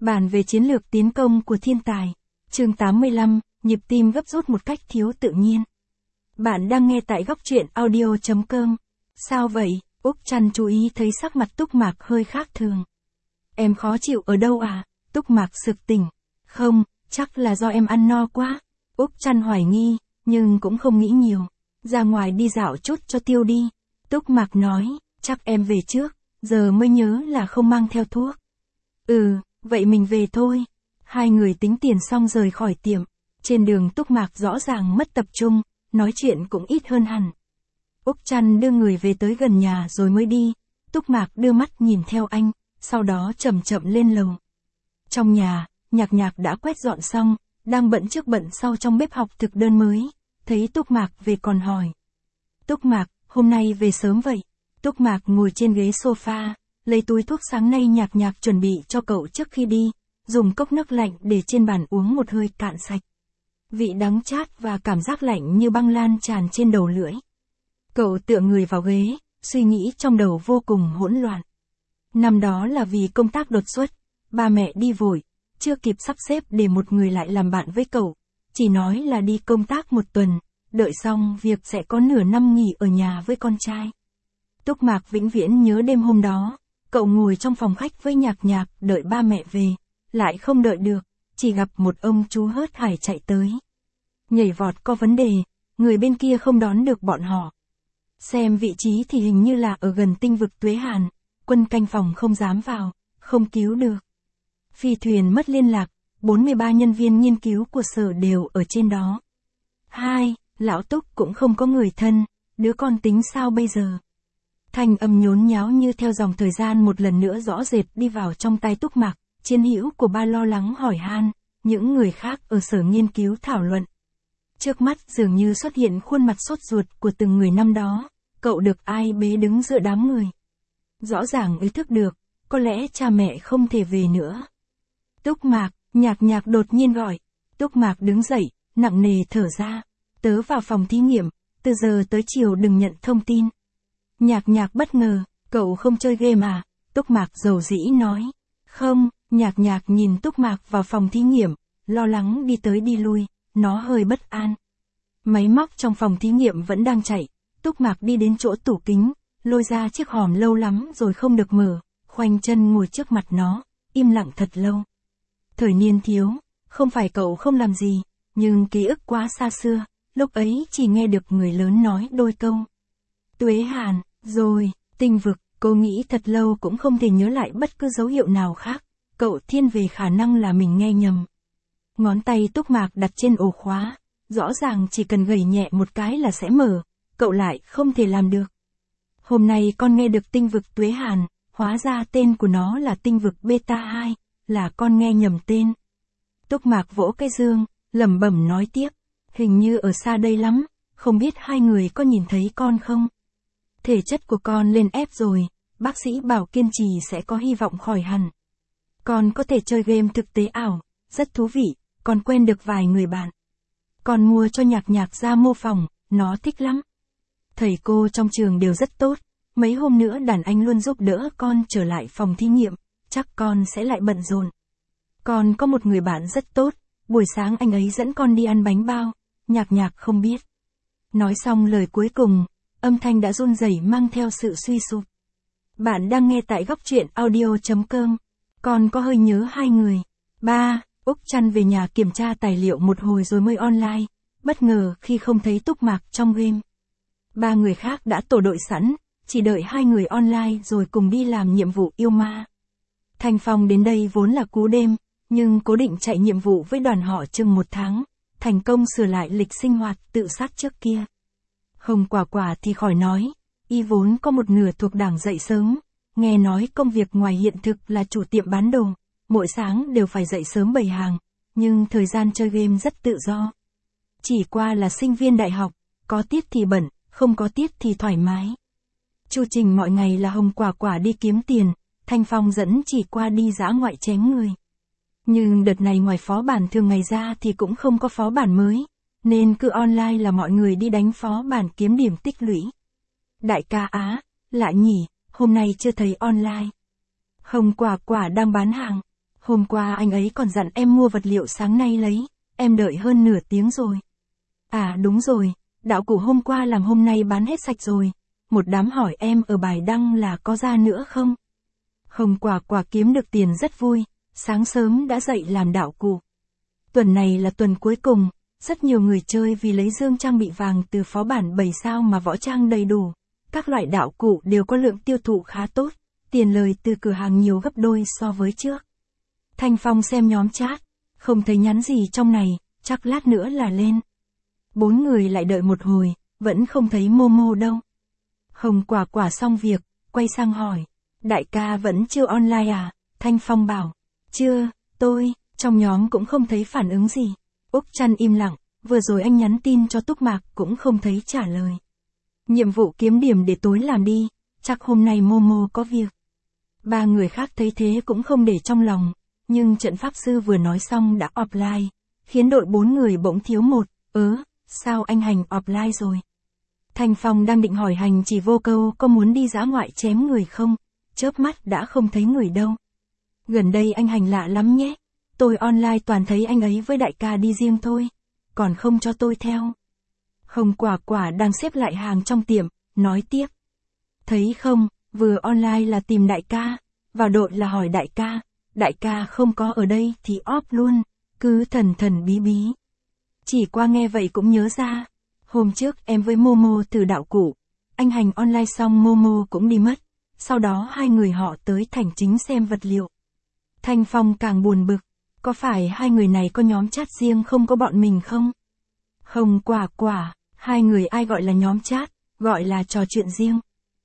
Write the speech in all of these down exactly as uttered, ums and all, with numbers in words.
Bàn về chiến lược tiến công của thiên tài. Chương tám mươi lăm, nhịp tim gấp rút một cách thiếu tự nhiên. Bạn đang nghe tại góc truyện audio chấm com. Sao vậy? Úc Trăn chú ý thấy sắc mặt Túc Mạc hơi khác thường. Em khó chịu ở đâu à? Túc Mạc sực tỉnh. Không, chắc là do em ăn no quá. Úc Trăn hoài nghi, nhưng cũng không nghĩ nhiều. Ra ngoài đi dạo chút cho tiêu đi. Túc Mạc nói, chắc em về trước, giờ mới nhớ là không mang theo thuốc. Ừ, vậy mình về thôi. Hai người tính tiền xong rời khỏi tiệm. Trên đường Túc Mạc rõ ràng mất tập trung, nói chuyện cũng ít hơn hẳn. Úc Trăn đưa người về tới gần nhà rồi mới đi. Túc Mạc đưa mắt nhìn theo anh, sau đó chậm chậm lên lầu. Trong nhà, Nhạc Nhạc đã quét dọn xong, đang bận trước bận sau trong bếp học thực đơn mới. Thấy Túc Mạc về còn hỏi. Túc Mạc, hôm nay về sớm vậy? Túc Mạc ngồi trên ghế sofa, lấy túi thuốc sáng nay Nhạc Nhạc chuẩn bị cho cậu trước khi đi, dùng cốc nước lạnh để trên bàn uống một hơi cạn sạch. Vị đắng chát và cảm giác lạnh như băng lan tràn trên đầu lưỡi. Cậu tựa người vào ghế, suy nghĩ trong đầu vô cùng hỗn loạn. Năm đó là vì công tác đột xuất, ba mẹ đi vội, chưa kịp sắp xếp để một người lại làm bạn với cậu, chỉ nói là đi công tác một tuần, đợi xong việc sẽ có nửa năm nghỉ ở nhà với con trai. Túc Mạc vĩnh viễn nhớ đêm hôm đó, cậu ngồi trong phòng khách với Nhạc Nhạc đợi ba mẹ về, lại không đợi được, chỉ gặp một ông chú hớt hải chạy tới. Nhảy vọt có vấn đề, người bên kia không đón được bọn họ. Xem vị trí thì hình như là ở gần tinh vực Tuế Hàn, quân canh phòng không dám vào, không cứu được. Phi thuyền mất liên lạc, bốn mươi ba nhân viên nghiên cứu của sở đều ở trên đó. Hai, lão Túc cũng không có người thân, đứa con tính sao bây giờ? Thanh âm nhốn nháo như theo dòng thời gian một lần nữa rõ rệt đi vào trong tai Túc Mạc, chiến hữu của ba lo lắng hỏi han, những người khác ở sở nghiên cứu thảo luận. Trước mắt dường như xuất hiện khuôn mặt sốt ruột của từng người năm đó, cậu được ai bế đứng giữa đám người. Rõ ràng ý thức được, có lẽ cha mẹ không thể về nữa. Túc Mạc, Nhạc Nhạc đột nhiên gọi. Túc Mạc đứng dậy, nặng nề thở ra. Tớ vào phòng thí nghiệm, từ giờ tới chiều đừng nhận thông tin. Nhạc Nhạc bất ngờ, cậu không chơi game à? Túc Mạc dầu dĩ nói. Không, Nhạc Nhạc nhìn Túc Mạc vào phòng thí nghiệm, lo lắng đi tới đi lui, nó hơi bất an. Máy móc trong phòng thí nghiệm vẫn đang chạy, Túc Mạc đi đến chỗ tủ kính, lôi ra chiếc hòm lâu lắm rồi không được mở, khoanh chân ngồi trước mặt nó, im lặng thật lâu. Thời niên thiếu, không phải cậu không làm gì, nhưng ký ức quá xa xưa, lúc ấy chỉ nghe được người lớn nói đôi câu. Tuế Hàn, rồi, tinh vực, cô nghĩ thật lâu cũng không thể nhớ lại bất cứ dấu hiệu nào khác, cậu thiên về khả năng là mình nghe nhầm. Ngón tay Túc Mạc đặt trên ổ khóa, rõ ràng chỉ cần gẩy nhẹ một cái là sẽ mở, cậu lại không thể làm được. Hôm nay con nghe được tinh vực Tuế Hàn, hóa ra tên của nó là tinh vực Beta hai, là con nghe nhầm tên. Túc Mạc vỗ cái dương, lẩm bẩm nói tiếp, hình như ở xa đây lắm, không biết hai người có nhìn thấy con không? Thể chất của con lên ép rồi, bác sĩ bảo kiên trì sẽ có hy vọng khỏi hẳn. Con có thể chơi game thực tế ảo, rất thú vị, con quen được vài người bạn. Con mua cho Nhạc Nhạc ra mô phỏng, nó thích lắm. Thầy cô trong trường đều rất tốt, mấy hôm nữa đàn anh luôn giúp đỡ con trở lại phòng thí nghiệm, chắc con sẽ lại bận rộn. Con có một người bạn rất tốt, buổi sáng anh ấy dẫn con đi ăn bánh bao, Nhạc Nhạc không biết. Nói xong lời cuối cùng, âm thanh đã run rẩy mang theo sự suy sụp. Bạn đang nghe tại góc truyện audio chấm com. Con có hơi nhớ hai người. Ba, Úc Trăn về nhà kiểm tra tài liệu một hồi rồi mới online, bất ngờ khi không thấy Túc Mạc trong game. Ba người khác đã tổ đội sẵn, chỉ đợi hai người online rồi cùng đi làm nhiệm vụ yêu ma. Thanh Phong đến đây vốn là cú đêm, nhưng cố định chạy nhiệm vụ với đoàn họ chừng một tháng, thành công sửa lại lịch sinh hoạt tự sát trước kia. Hồng Quả Quả thì khỏi nói, y vốn có một nửa thuộc đảng dậy sớm, nghe nói công việc ngoài hiện thực là chủ tiệm bán đồ, mỗi sáng đều phải dậy sớm bày hàng, nhưng thời gian chơi game rất tự do. Chỉ qua là sinh viên đại học, có tiết thì bận, không có tiết thì thoải mái. Chu trình mọi ngày là Hồng Quả Quả đi kiếm tiền, Thanh Phong dẫn chỉ qua đi dã ngoại chém người. Nhưng đợt này ngoài phó bản thường ngày ra thì cũng không có phó bản mới, nên cứ online là mọi người đi đánh phó bản kiếm điểm tích lũy. Đại ca Á, lạ nhỉ, hôm nay chưa thấy online. Hồng Quả Quả đang bán hàng. Hôm qua anh ấy còn dặn em mua vật liệu sáng nay lấy, em đợi hơn nửa tiếng rồi. À đúng rồi, đạo cụ hôm qua làm hôm nay bán hết sạch rồi. Một đám hỏi em ở bài đăng là có ra nữa không? Hồng Quả Quả kiếm được tiền rất vui, sáng sớm đã dậy làm đạo cụ. Tuần này là tuần cuối cùng, rất nhiều người chơi vì lấy dương trang bị vàng từ phó bản bảy sao mà võ trang đầy đủ. Các loại đạo cụ đều có lượng tiêu thụ khá tốt, tiền lời từ cửa hàng nhiều gấp đôi so với trước. Thanh Phong xem nhóm chat, không thấy nhắn gì trong này, chắc lát nữa là lên. Bốn người lại đợi một hồi, vẫn không thấy Momo đâu. Hồng Quả Quả xong việc, quay sang hỏi, đại ca vẫn chưa online à? Thanh Phong bảo, chưa, tôi, trong nhóm cũng không thấy phản ứng gì. Úc Trăn im lặng, vừa rồi anh nhắn tin cho Túc Mạc cũng không thấy trả lời. Nhiệm vụ kiếm điểm để tối làm đi, chắc hôm nay Momo có việc. Ba người khác thấy thế cũng không để trong lòng, nhưng trận pháp sư vừa nói xong đã offline, khiến đội bốn người bỗng thiếu một, ớ, sao anh Hành offline rồi? Thanh Phong đang định hỏi Hành chỉ vô câu có muốn đi dã ngoại chém người không, chớp mắt đã không thấy người đâu. Gần đây anh Hành lạ lắm nhé, tôi online toàn thấy anh ấy với đại ca đi riêng thôi, còn không cho tôi theo. Hồng Quả Quả đang xếp lại hàng trong tiệm, nói tiếp. Thấy không, vừa online là tìm đại ca, vào đội là hỏi đại ca, đại ca không có ở đây thì off luôn, cứ thần thần bí bí. Chỉ qua nghe vậy cũng nhớ ra, hôm trước em với Momo thử đạo cụ, anh Hành online xong Momo cũng đi mất, sau đó hai người họ tới thành chính xem vật liệu. Thanh Phong càng buồn bực, có phải hai người này có nhóm chat riêng không có bọn mình không? Hồng Quả Quả, hai người ai gọi là nhóm chat, gọi là trò chuyện riêng.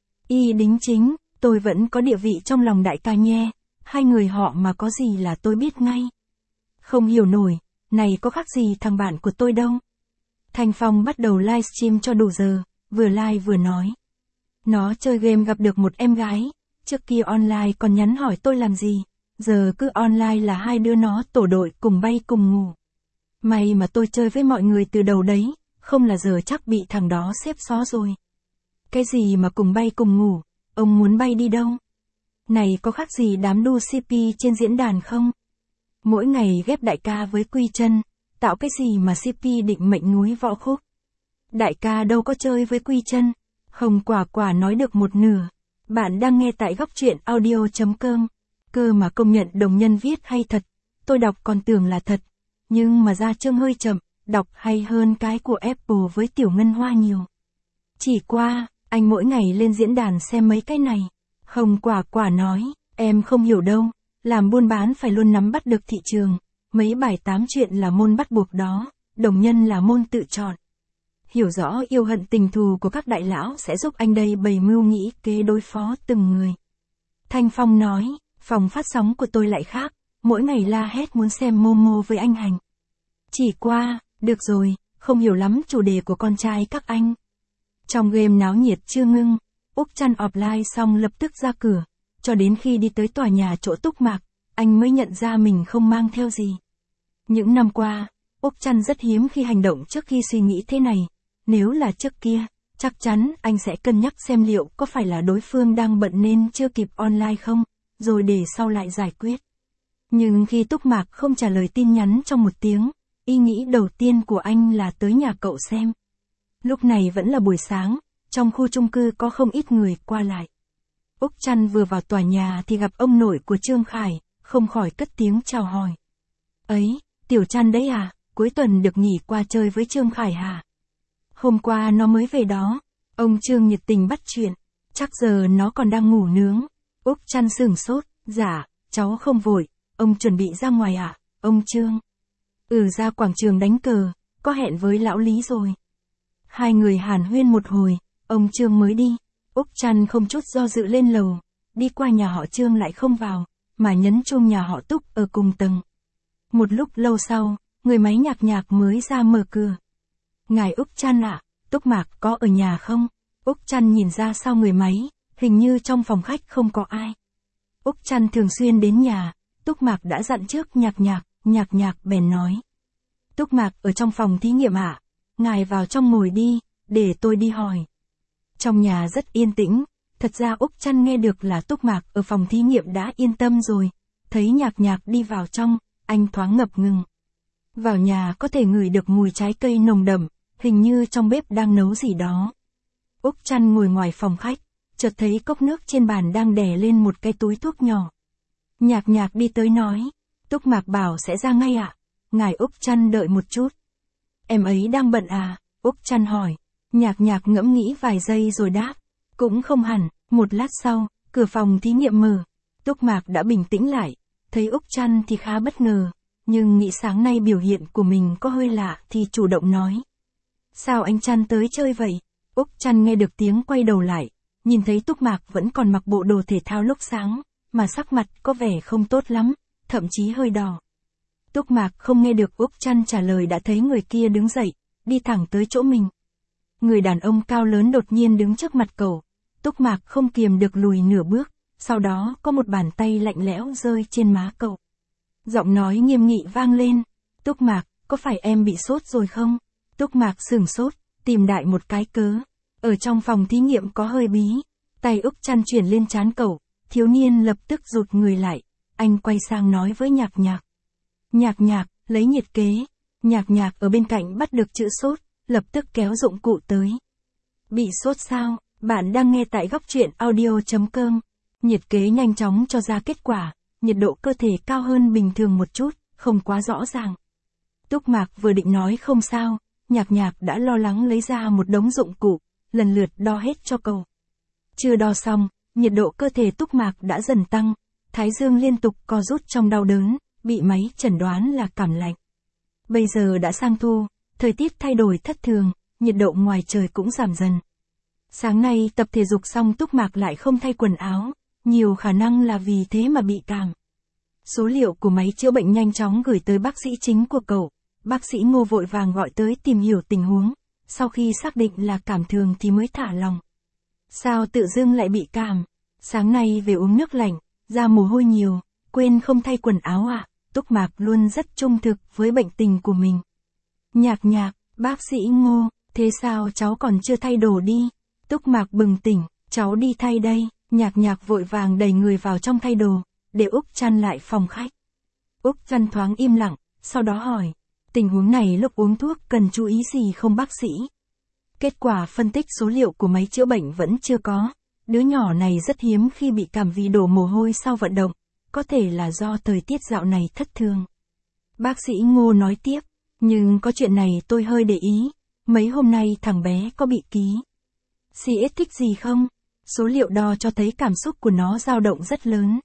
Y đính chính, tôi vẫn có địa vị trong lòng đại ca nhé, hai người họ mà có gì là tôi biết ngay. Không hiểu nổi, này có khác gì thằng bạn của tôi đâu. Thanh Phong bắt đầu livestream cho đủ giờ, vừa live vừa nói. Nó chơi game gặp được một em gái, trước kia online còn nhắn hỏi tôi làm gì, giờ cứ online là hai đứa nó tổ đội cùng bay cùng ngủ. May mà tôi chơi với mọi người từ đầu đấy, không là giờ chắc bị thằng đó xếp xó rồi. Cái gì mà cùng bay cùng ngủ, ông muốn bay đi đâu? Này có khác gì đám đu xê pê trên diễn đàn không? Mỗi ngày ghép đại ca với Quy Chân, tạo cái gì mà xê pê định mệnh núi võ khúc. Đại ca đâu có chơi với Quy Chân. Hồng Quả Quả nói được một nửa. Bạn đang nghe tại góc truyện audio chấm com. Cơ mà công nhận đồng nhân viết hay thật, tôi đọc còn tưởng là thật. Nhưng mà ra chương hơi chậm, đọc hay hơn cái của Apple với Tiểu Ngân Hoa nhiều. Chỉ qua, anh mỗi ngày lên diễn đàn xem mấy cái này. Hồng Quả Quả nói, em không hiểu đâu, làm buôn bán phải luôn nắm bắt được thị trường, mấy bài tám chuyện là môn bắt buộc đó, đồng nhân là môn tự chọn. Hiểu rõ yêu hận tình thù của các đại lão sẽ giúp anh đây bày mưu nghĩ kế đối phó từng người. Thanh Phong nói, phòng phát sóng của tôi lại khác, mỗi ngày la hét muốn xem Momo với anh Hành. Chỉ qua, được rồi, không hiểu lắm chủ đề của con trai các anh. Trong game náo nhiệt chưa ngưng, Úc Trăn offline xong lập tức ra cửa, cho đến khi đi tới tòa nhà chỗ Túc Mạc, anh mới nhận ra mình không mang theo gì. Những năm qua, Úc Trăn rất hiếm khi hành động trước khi suy nghĩ thế này, nếu là trước kia, chắc chắn anh sẽ cân nhắc xem liệu có phải là đối phương đang bận nên chưa kịp online không, rồi để sau lại giải quyết. Nhưng khi Túc Mạc không trả lời tin nhắn trong một tiếng, ý nghĩ đầu tiên của anh là tới nhà cậu xem. Lúc này vẫn là buổi sáng, trong khu chung cư có không ít người qua lại. Úc Trăn vừa vào tòa nhà thì gặp ông nội của Trương Khải, không khỏi cất tiếng chào hỏi. Ấy, Tiểu Trăn đấy à, cuối tuần được nghỉ qua chơi với Trương Khải hả? Hôm qua nó mới về đó, ông Trương nhiệt tình bắt chuyện, chắc giờ nó còn đang ngủ nướng. Úc Trăn sửng sốt, dạ, cháu không vội, ông chuẩn bị ra ngoài à, ông Trương? Ừ, ra quảng trường đánh cờ, có hẹn với lão Lý rồi. Hai người hàn huyên một hồi, ông Trương mới đi. Úc Trăn không chút do dự lên lầu, đi qua nhà họ Trương lại không vào, mà nhấn chuông nhà họ Túc ở cùng tầng. Một lúc lâu sau, người máy nhạc nhạc mới ra mở cửa. Ngài Úc Trăn ạ, Túc Mạc có ở nhà không? Úc Trăn nhìn ra sau người máy, hình như trong phòng khách không có ai. Úc Trăn thường xuyên đến nhà, Túc Mạc đã dặn trước nhạc nhạc, nhạc nhạc bèn nói. Túc Mạc ở trong phòng thí nghiệm ạ, ngài vào trong ngồi đi, để tôi đi hỏi. Trong nhà rất yên tĩnh, thật ra Úc Trăn nghe được là Túc Mạc ở phòng thí nghiệm đã yên tâm rồi, thấy Nhạc Nhạc đi vào trong, anh thoáng ngập ngừng. Vào nhà có thể ngửi được mùi trái cây nồng đậm, hình như trong bếp đang nấu gì đó. Úc Trăn ngồi ngoài phòng khách, chợt thấy cốc nước trên bàn đang đè lên một cái túi thuốc nhỏ. Nhạc Nhạc đi tới nói, Túc Mạc bảo sẽ ra ngay ạ, ngài Úc Trăn đợi một chút. Em ấy đang bận à, Úc Trăn hỏi. Nhạc Nhạc ngẫm nghĩ vài giây rồi đáp, cũng không hẳn. Một lát sau, cửa phòng thí nghiệm mở, Túc Mạc đã bình tĩnh lại, thấy Úc Trăn thì khá bất ngờ, nhưng nghĩ sáng nay biểu hiện của mình có hơi lạ thì chủ động nói. Sao anh Trăn tới chơi vậy? Úc Trăn nghe được tiếng quay đầu lại, nhìn thấy Túc Mạc vẫn còn mặc bộ đồ thể thao lúc sáng, mà sắc mặt có vẻ không tốt lắm, thậm chí hơi đỏ. Túc Mạc không nghe được Úc Trăn trả lời đã thấy người kia đứng dậy, đi thẳng tới chỗ mình. Người đàn ông cao lớn đột nhiên đứng trước mặt cậu, Túc Mạc không kiềm được lùi nửa bước, sau đó có một bàn tay lạnh lẽo rơi trên má cậu. Giọng nói nghiêm nghị vang lên, Túc Mạc, có phải em bị sốt rồi không? Túc Mạc sửng sốt, tìm đại một cái cớ. Ở trong phòng thí nghiệm có hơi bí, tay Úc Trăn chuyển lên trán cậu, thiếu niên lập tức rụt người lại, anh quay sang nói với Nhạc Nhạc. Nhạc Nhạc, lấy nhiệt kế. Nhạc Nhạc ở bên cạnh bắt được chữ sốt, lập tức kéo dụng cụ tới. Bị sốt sao? Bạn đang nghe tại góc truyện audio chấm com. Nhiệt kế nhanh chóng cho ra kết quả, nhiệt độ cơ thể cao hơn bình thường một chút, không quá rõ ràng. Túc Mạc vừa định nói không sao, Nhạc Nhạc đã lo lắng lấy ra một đống dụng cụ, lần lượt đo hết cho cậu. Chưa đo xong, nhiệt độ cơ thể Túc Mạc đã dần tăng, thái dương liên tục co rút trong đau đớn, bị máy chẩn đoán là cảm lạnh. Bây giờ đã sang thu, thời tiết thay đổi thất thường, nhiệt độ ngoài trời cũng giảm dần. Sáng nay tập thể dục xong Túc Mạc lại không thay quần áo, nhiều khả năng là vì thế mà bị cảm. Số liệu của máy chữa bệnh nhanh chóng gửi tới bác sĩ chính của cậu, bác sĩ Ngô vội vàng gọi tới tìm hiểu tình huống, sau khi xác định là cảm thường thì mới thả lòng. Sao tự dưng lại bị cảm? Sáng nay về uống nước lạnh, ra mồ hôi nhiều, quên không thay quần áo à? Túc Mạc luôn rất trung thực với bệnh tình của mình. Nhạc Nhạc, bác sĩ Ngô, thế sao cháu còn chưa thay đồ đi? Túc Mạc bừng tỉnh, cháu đi thay đây. Nhạc Nhạc vội vàng đẩy người vào trong thay đồ, để Úc Trăn lại phòng khách. Úc Trăn thoáng im lặng, sau đó hỏi, tình huống này lúc uống thuốc cần chú ý gì không bác sĩ? Kết quả phân tích số liệu của máy chữa bệnh vẫn chưa có, đứa nhỏ này rất hiếm khi bị cảm vì đổ mồ hôi sau vận động, có thể là do thời tiết dạo này thất thường. Bác sĩ Ngô nói tiếp, nhưng có chuyện này tôi hơi để ý, mấy hôm nay thằng bé có bị ký xê ét thích gì không? Số liệu đo cho thấy cảm xúc của nó dao động rất lớn.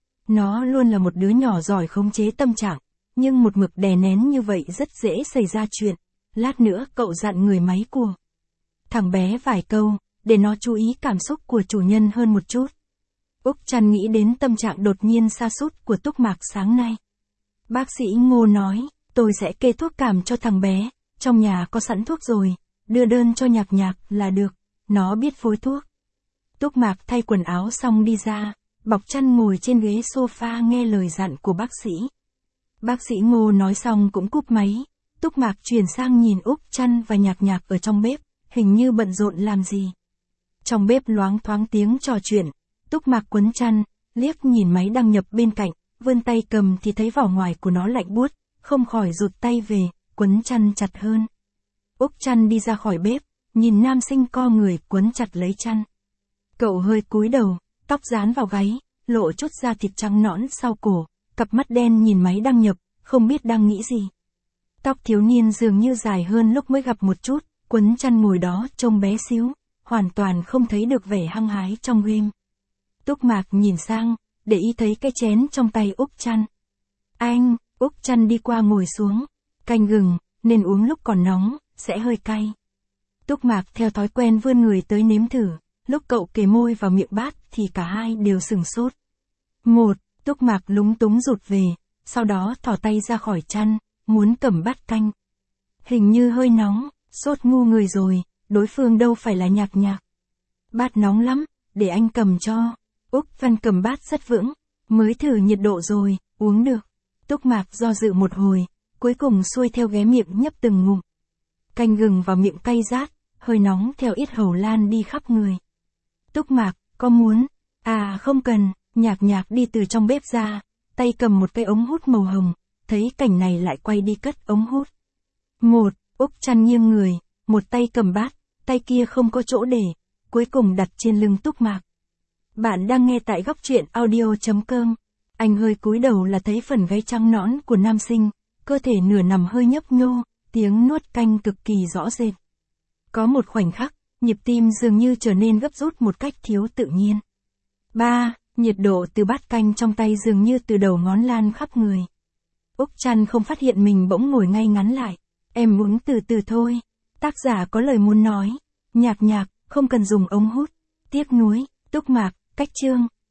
Nó luôn là một đứa nhỏ giỏi khống chế tâm trạng, nhưng một mực đè nén như vậy rất dễ xảy ra chuyện. Lát nữa cậu dặn người máy của thằng bé vài câu, để nó chú ý cảm xúc của chủ nhân hơn một chút. Úc Trăn nghĩ đến tâm trạng đột nhiên sa sút của Túc Mạc sáng nay. Bác sĩ Ngô nói, tôi sẽ kê thuốc cảm cho thằng bé, trong nhà có sẵn thuốc rồi, đưa đơn cho Nhạc Nhạc là được, nó biết phối thuốc. Túc Mạc thay quần áo xong đi ra, bọc chăn ngồi trên ghế sofa nghe lời dặn của bác sĩ. Bác sĩ Ngô nói xong cũng cúp máy, Túc Mạc chuyển sang nhìn Úc Trăn và Nhạc Nhạc ở trong bếp, hình như bận rộn làm gì. Trong bếp loáng thoáng tiếng trò chuyện, Túc Mạc quấn chăn, liếc nhìn máy đăng nhập bên cạnh, vươn tay cầm thì thấy vỏ ngoài của nó lạnh buốt, không khỏi rụt tay về, quấn chăn chặt hơn. Úc Trăn đi ra khỏi bếp, nhìn nam sinh co người quấn chặt lấy chăn. Cậu hơi cúi đầu, tóc dán vào gáy, lộ chút da thịt trắng nõn sau cổ, cặp mắt đen nhìn máy đăng nhập, không biết đang nghĩ gì. Tóc thiếu niên dường như dài hơn lúc mới gặp một chút, quấn chăn ngồi đó trông bé xíu, hoàn toàn không thấy được vẻ hăng hái trong game. Túc Mạc nhìn sang, để ý thấy cái chén trong tay Úc Trăn. Anh, Úc Trăn đi qua ngồi xuống, canh gừng, nên uống lúc còn nóng, sẽ hơi cay. Túc Mạc theo thói quen vươn người tới nếm thử, lúc cậu kề môi vào miệng bát thì cả hai đều sửng sốt. Một, Túc Mạc lúng túng rụt về, sau đó thò tay ra khỏi chăn, muốn cầm bát canh. Hình như hơi nóng, sốt ngu người rồi, đối phương đâu phải là Nhạc Nhạc. Bát nóng lắm, để anh cầm cho. Úc Văn cầm bát rất vững, mới thử nhiệt độ rồi, uống được. Túc Mạc do dự một hồi, cuối cùng xuôi theo ghé miệng nhấp từng ngụm. Canh gừng vào miệng cay rát, hơi nóng theo yết hầu lan đi khắp người. Túc Mạc, có muốn? À không cần, Nhạc Nhạc đi từ trong bếp ra, tay cầm một cây ống hút màu hồng, thấy cảnh này lại quay đi cất ống hút. Một, Úc Trăn nghiêng người, một tay cầm bát, tay kia không có chỗ để, cuối cùng đặt trên lưng Túc Mạc. Bạn đang nghe tại góc truyện audio.com. Anh hơi cúi đầu là thấy phần gáy trắng nõn của nam sinh, cơ thể nửa nằm hơi nhấp nhô, tiếng nuốt canh cực kỳ rõ rệt. Có một khoảnh khắc, nhịp tim dường như trở nên gấp rút một cách thiếu tự nhiên. Ba, Nhiệt độ từ bát canh trong tay dường như từ đầu ngón lan khắp người. Úc Trăn không phát hiện mình bỗng ngồi ngay ngắn lại. Em uống từ từ thôi. Tác giả có lời muốn nói. Nhạc nhạc, không cần dùng ống hút. Tiếc nuối, Túc Mạc, cách chương.